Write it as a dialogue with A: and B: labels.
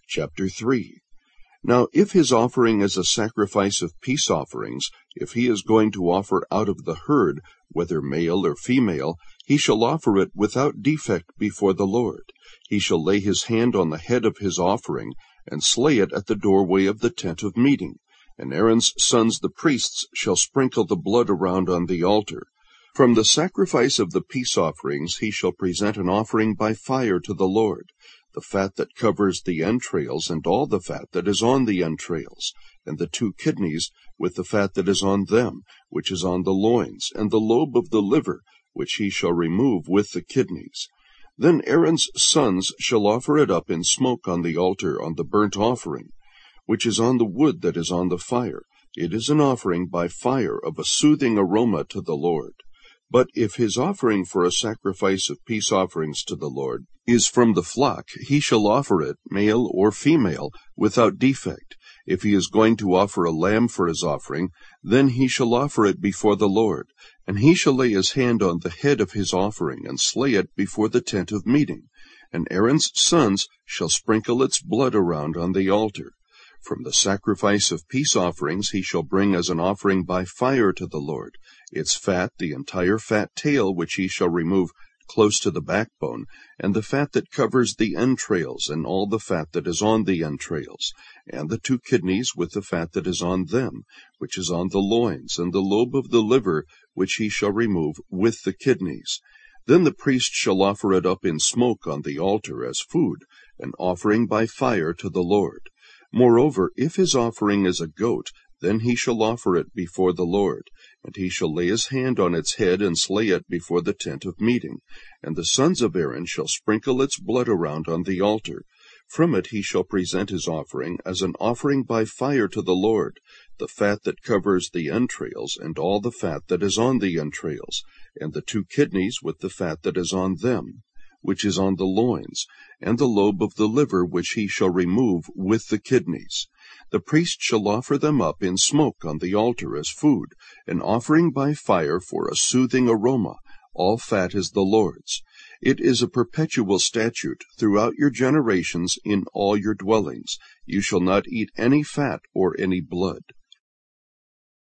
A: Chapter 3. Now if his offering is a sacrifice of peace offerings, if he is going to offer out of the herd, whether male or female, he shall offer it without defect before the Lord. He shall lay his hand on the head of his offering, and slay it at the doorway of the tent of meeting. And Aaron's sons the priests shall sprinkle the blood around on the altar. From the sacrifice of the peace offerings he shall present an offering by fire to the Lord, the fat that covers the entrails, and all the fat that is on the entrails, and the 2 kidneys with the fat that is on them, which is on the loins, and the lobe of the liver, which he shall remove with the kidneys. Then Aaron's sons shall offer it up in smoke on the altar on the burnt offering, which is on the wood that is on the fire. It is an offering by fire of a soothing aroma to the Lord. But if his offering for a sacrifice of peace offerings to the Lord is from the flock, he shall offer it, male or female, without defect. If he is going to offer a lamb for his offering, then he shall offer it before the Lord, and he shall lay his hand on the head of his offering, and slay it before the tent of meeting. And Aaron's sons shall sprinkle its blood around on the altar. From the sacrifice of peace offerings he shall bring as an offering by fire to the Lord its fat, the entire fat tail, which he shall remove close to the backbone, and the fat that covers the entrails, and all the fat that is on the entrails, and the 2 kidneys with the fat that is on them, which is on the loins, and the lobe of the liver, which he shall remove with the kidneys. Then the priest shall offer it up in smoke on the altar as food, an offering by fire to the Lord. Moreover, if his offering is a goat, then he shall offer it before the Lord, and he shall lay his hand on its head and slay it before the tent of meeting. And the sons of Aaron shall sprinkle its blood around on the altar. From it he shall present his offering as an offering by fire to the Lord, the fat that covers the entrails, and all the fat that is on the entrails, and the 2 kidneys with the fat that is on them, which is on the loins, and the lobe of the liver, which he shall remove with the kidneys. The priest shall offer them up in smoke on the altar as food, an offering by fire for a soothing aroma. All fat is the Lord's. It is a perpetual statute throughout your generations in all your dwellings. You shall not eat any fat or any blood.